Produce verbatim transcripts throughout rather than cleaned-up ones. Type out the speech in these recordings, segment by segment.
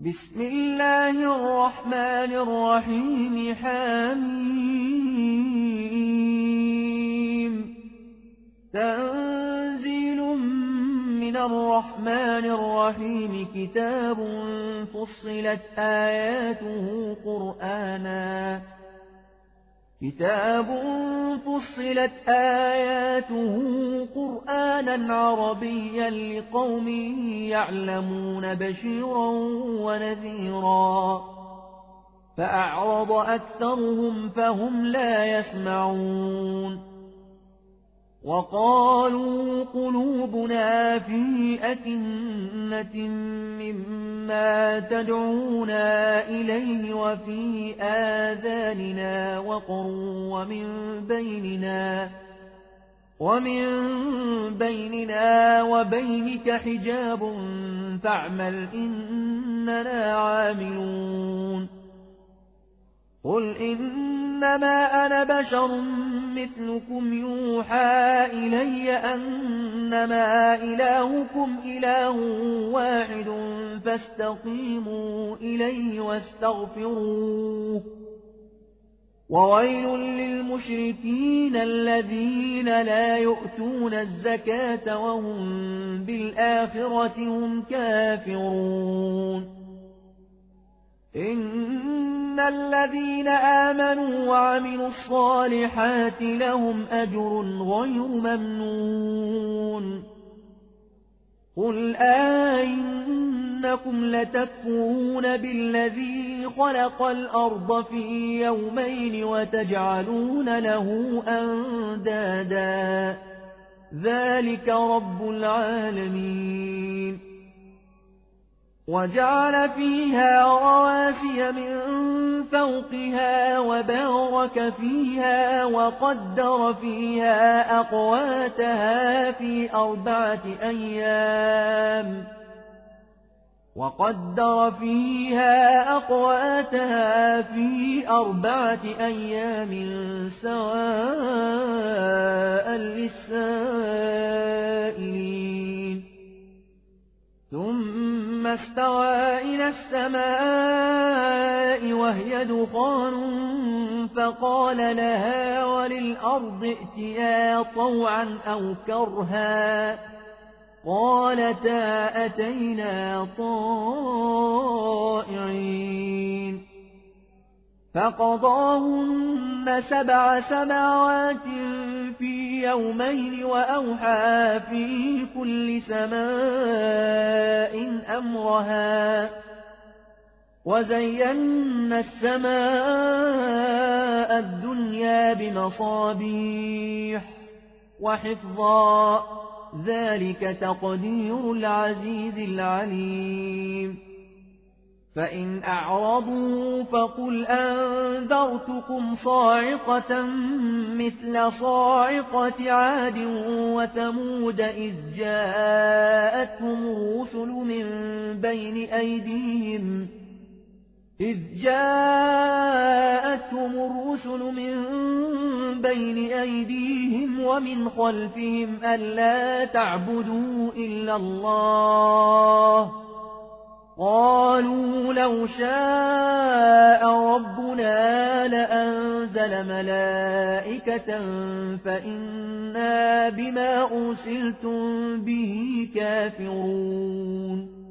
بسم الله الرحمن الرحيم حميم تنزيل من الرحمن الرحيم كتاب فصلت آياته قرآنا كتاب فصلت آياته قرآنا عربيا لقوم يعلمون بشيرا ونذيرا فأعرض أكثرهم فهم لا يسمعون وقالوا قلوبنا في أكنة مما تدعونا إليه وفي آذاننا وقر ومن بيننا ومن بيننا وبينك حجاب فاعمل إننا عاملون قل إنما أنا بشر مثلكم يوحى إلي أنما إلهكم إله واحد فاستقيموا إليه واستغفروه وويل للمشركين الذين لا يؤتون الزكاة وهم بالآخرة هم كافرون إن الذين آمنوا وعملوا الصالحات لهم أجر غير ممنون قل أئنكم لتكفرون بالذي خلق الأرض في يومين وتجعلون له أندادا ذلك رب العالمين وجعل فيها رواسي من فوقها وبارك فيها وقدر فيها أقواتها في أربعة أيام وقدر فيها أقواتها في أربعة أيام سواء للسائلين ثم استوى إلى السماء وهي دخان فقال لها وللأرض ائتيا طوعا أو كرها قالتا أتينا طائعين فقضاهن سبع سماوات في يومين وأوحى في كل سماء أمرها وزينا السماء الدنيا بمصابيح وحفظا ذلك تقدير العزيز العليم فإن أعرضوا فقل أنذرتكم صاعقة مثل صاعقة عاد وثمود إذ جاءتهم الرسل من بين أيديهم إذ جاءتهم الرسل من بين أيديهم ومن خلفهم ألا تعبدوا إلا الله قالوا لو شاء ربنا لأنزل ملائكة فإنا بما أرسلتم به كافرون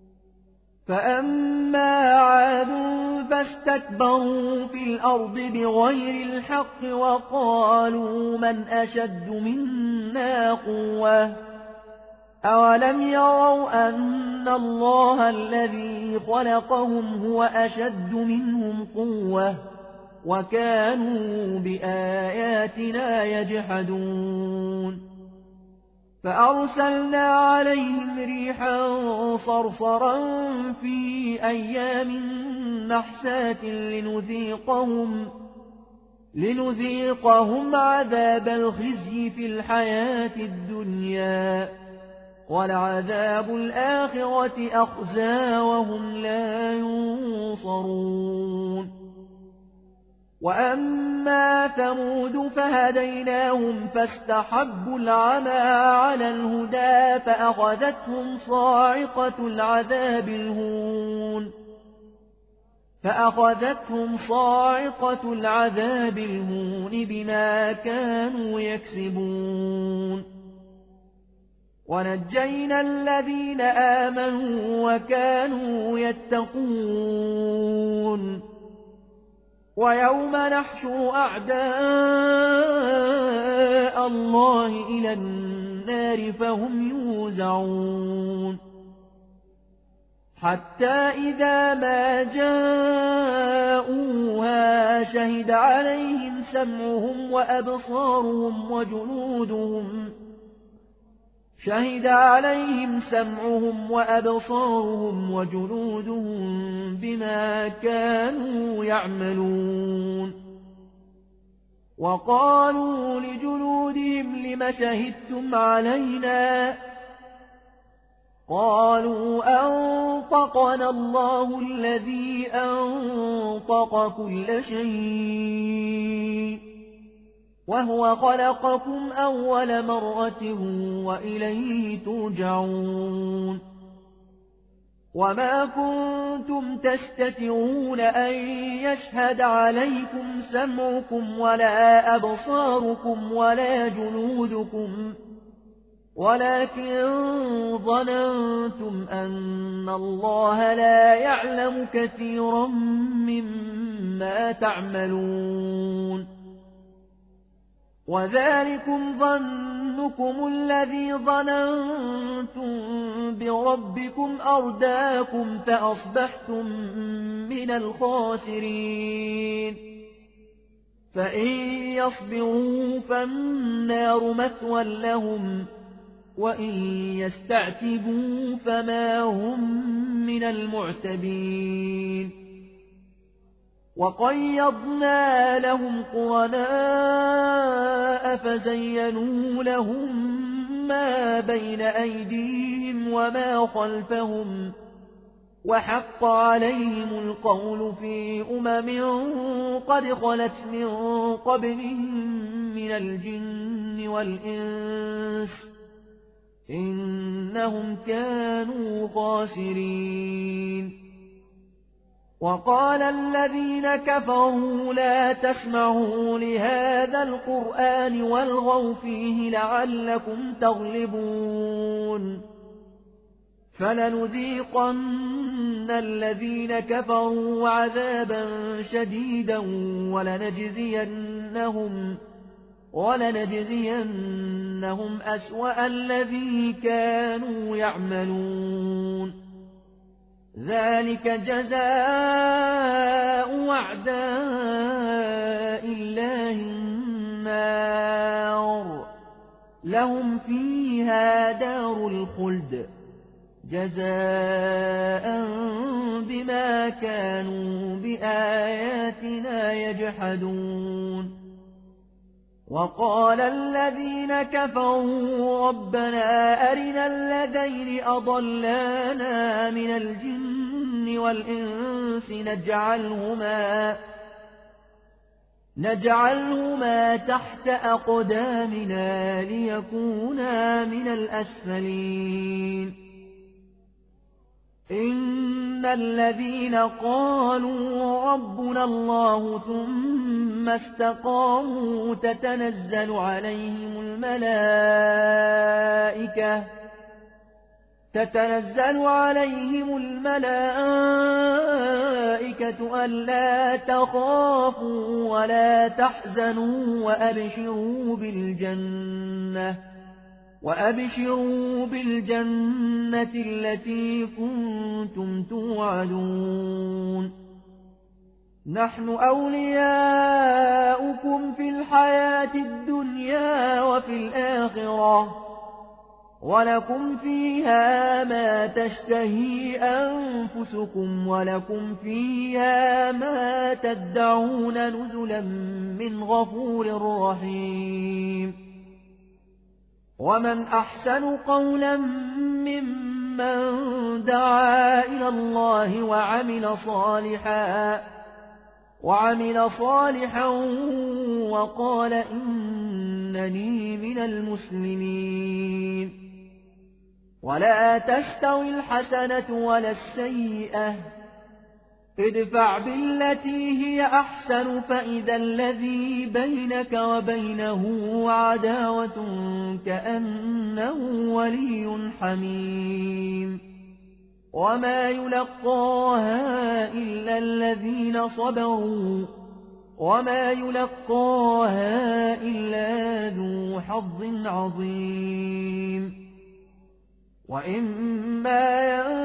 فأما عاد فاستكبروا في الأرض بغير الحق وقالوا من أشد منا قوة أولم يروا أن الله الذي خلقهم هو أشد منهم قوة وكانوا بآياتنا يجحدون فأرسلنا عليهم ريحا صرصرا في أيام نحسات لنذيقهم لنذيقهم عذاب الخزي في الحياة الدنيا ولعذاب الآخرة أخزى وهم لا ينصرون وأما ثمود فهديناهم فاستحبوا العمى على الهدى فأخذتهم صاعقة العذاب الهون فأخذتهم صاعقة العذاب الهون بما كانوا يكسبون ونجينا الذين آمنوا وكانوا يتقون ويوم نحشر أعداء الله إلى النار فهم يوزعون حتى إذا ما جاءوها شهد عليهم سمعهم وأبصارهم وجلودهم شهد عليهم سمعهم وأبصارهم وجلودهم بما كانوا يعملون وقالوا لجلودهم لم شهدتم علينا قالوا أنطقنا الله الذي أنطق كل شيء وهو خلقكم أول مرة وإليه ترجعون وما كنتم تستترون أن يشهد عليكم سمعكم ولا أبصاركم ولا جلودكم ولكن ظننتم أن الله لا يعلم كثيرا مما تعملون وذلكم ظنكم الذي ظننتم بربكم أرداكم فأصبحتم من الخاسرين فإن يصبروا فالنار مثوى لهم وإن يستعتبوا فما هم من المعتبين وقيضنا لهم قرناء فزينوا لهم ما بين أيديهم وما خلفهم وحق عليهم القول في أمم قد خلت من قبلهم من الجن والإنس إنهم كانوا خاسرين وقال الذين كفروا لا تسمعوا لهذا القرآن والغوا فيه لعلكم تغلبون فلنذيقن الذين كفروا عذابا شديدا ولنجزينهم ولنجزينهم أسوأ الذي كانوا يعملون ذلك جزاء أعداء الله النار لهم فيها دار الخلد جزاء بما كانوا بآياتنا يجحدون وقال الذين كفروا ربنا أرنا الذين أضلانا من الجن والإنس نجعلهما نجعلهما تحت أقدامنا ليكونا من الأسفلين إن الذين قالوا ربنا الله ثم استقاموا تتنزل عليهم الملائكة تتنزل عليهم الملائكة ألا تخافوا ولا تحزنوا وأبشروا بالجنة وأبشروا بالجنة التي كنتم توعدون نحن أولياؤكم في الحياة الدنيا وفي الآخرة ولكم فيها ما تشتهي أنفسكم ولكم فيها ما تدعون نزلا من غفور رحيم ومن أحسن قولا ممن دعا إلى الله وعمل صالحا وعمل صالحا وقال إنني من المسلمين ولا تستوي الحسنة ولا السيئة ادفع بالتي هي أحسن فإذا الذي بينك وبينه عداوة كأنه ولي حميم وما يلقاها إلا الذين صبروا وما يلقاها إلا ذو حظ عظيم وإما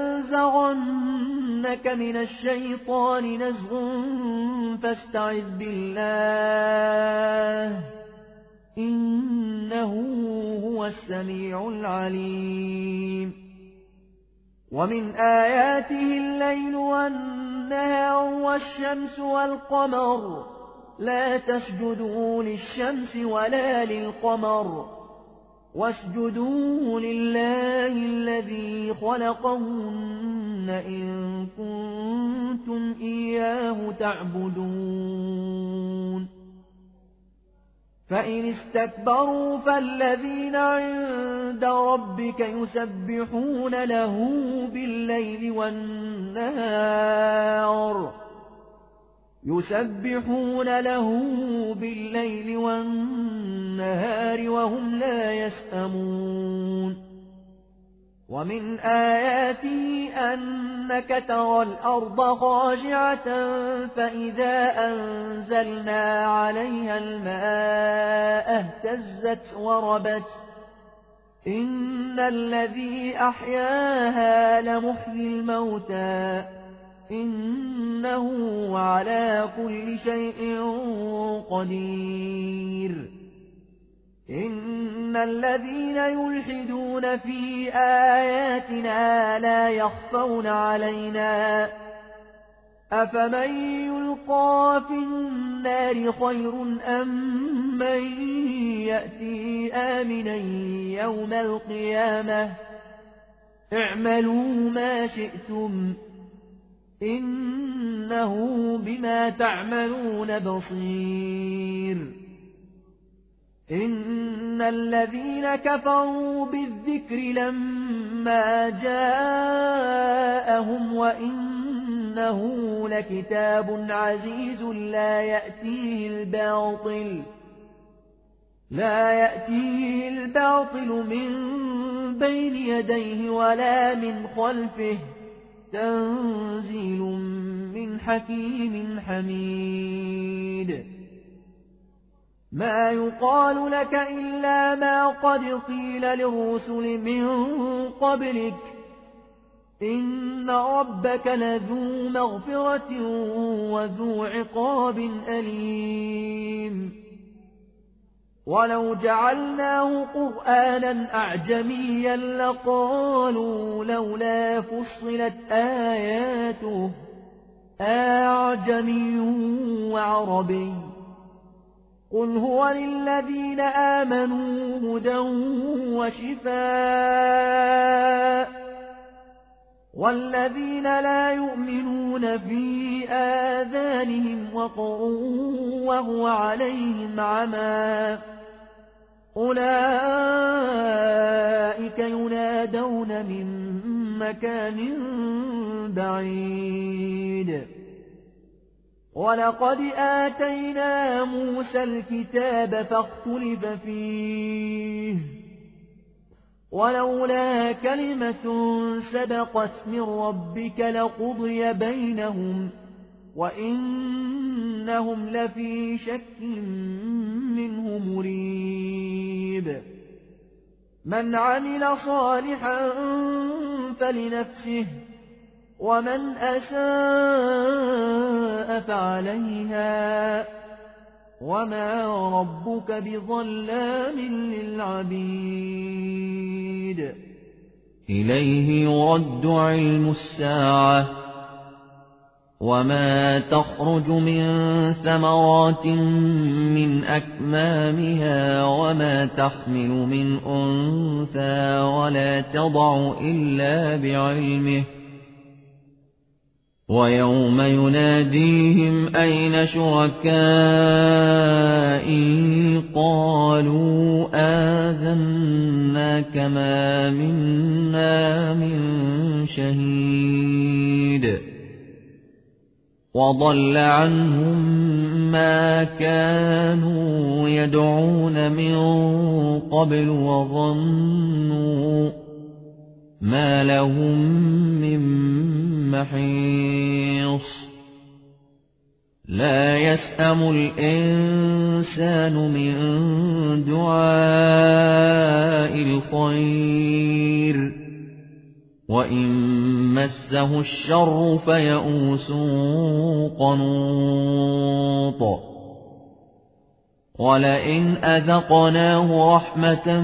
ينزغنك من الشيطان نزغ فاستعذ بالله إنه هو السميع العليم ومن آياته الليل والنهار والشمس والقمر لا تسجدوا للشمس ولا للقمر واسجدوا لله الذي خلقهن إن كنتم إياه تعبدون فإن استكبروا فالذين عند ربك يسبحون له بالليل والنهار يسبحون له بالليل والنهار وهم لا يسأمون ومن آياته أنك ترى الأرض خاشعة فإذا أنزلنا عليها الماء اهتزت وربت إن الذي أحياها لمحيي الموتى إنه على كل شيء قدير إن الذين يلحدون في آياتنا لا يخفون علينا أفمن يلقى في النار خير أم من يأتي آمنا يوم القيامة اعملوا ما شئتم إنه بما تعملون بصير إن الذين كفروا بالذكر لما جاءهم وإنه لكتاب عزيز لا يأتيه الباطل لا يأتيه الباطل من بين يديه ولا من خلفه تنزيل من حكيم حميد ما يقال لك إلا ما قد قيل للرسل من قبلك إن ربك لذو مغفرة وذو عقاب أليم ولو جعلناه قرآنا أعجميا لقالوا لولا فصلت آياته أعجمي وعربي قل هو للذين آمنوا هدى وشفاء والذين لا يؤمنون في آذانهم وقر وهو عليهم عمى أولئك ينادون من مكان بعيد ولقد آتينا موسى الكتاب فاختلف فيه ولولا كلمة سبقت من ربك لقضي بينهم وإنهم لفي شك منه مريب من عمل صالحا فلنفسه ومن أساء فعليها وما ربك بظلام للعبيد إليه يرد علم الساعة وما تخرج من ثمرات من أكمامها وما تحمل من أنثى ولا تضع إلا بعلمه ويوم يناديهم أين شركائي قالوا آذناك ما منا من شهيد وضل عنهم ما كانوا يدعون من قبل وظنوا ما لهم من محيص لا يسأم الإنسان من دعاء الخير وإن مسه الشر فيئوس قنوط ولئن أذقناه رحمة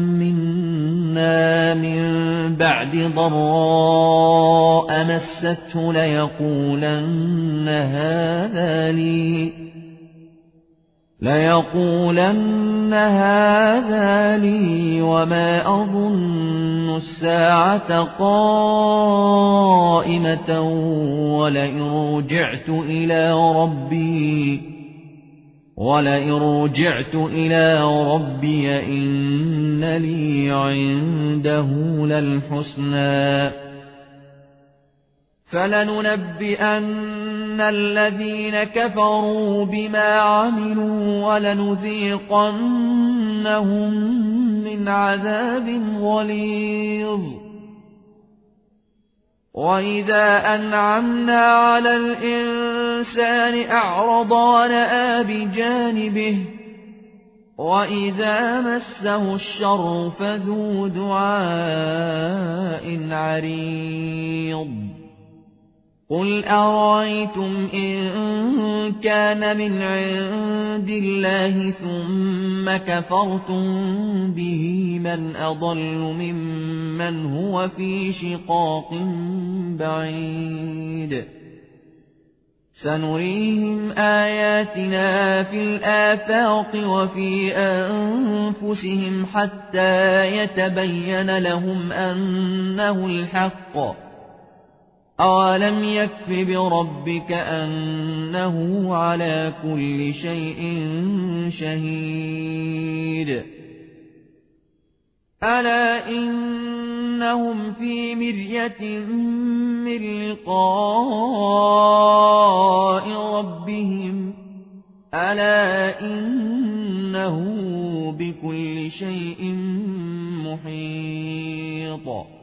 منا من بعد ضراء مسته ليقولن هذا لي ليقولن هذا لي وما أظن الساعة قائمة ولئن رجعت إلى ربي ولئن رجعت إلى ربي إن لي عنده للحسنى فلننبئن الذين كفروا بما عملوا ولنذيقنهم من عذاب غليظ وإذا أنعمنا على الإنسان أعرض ونأى بجانبه وإذا مسه الشر فذو دعاء عريض قل أرأيتم إن كان من عند الله ثم كفرتم به من أضل ممن هو في شقاق بعيد سنريهم آياتنا في الآفاق وفي أنفسهم حتى يتبين لهم أنه الحق أولم يكف بربك أنه على كل شيء شهيد ألا إنهم في مرية من لقاء ربهم ألا إنه بكل شيء محيط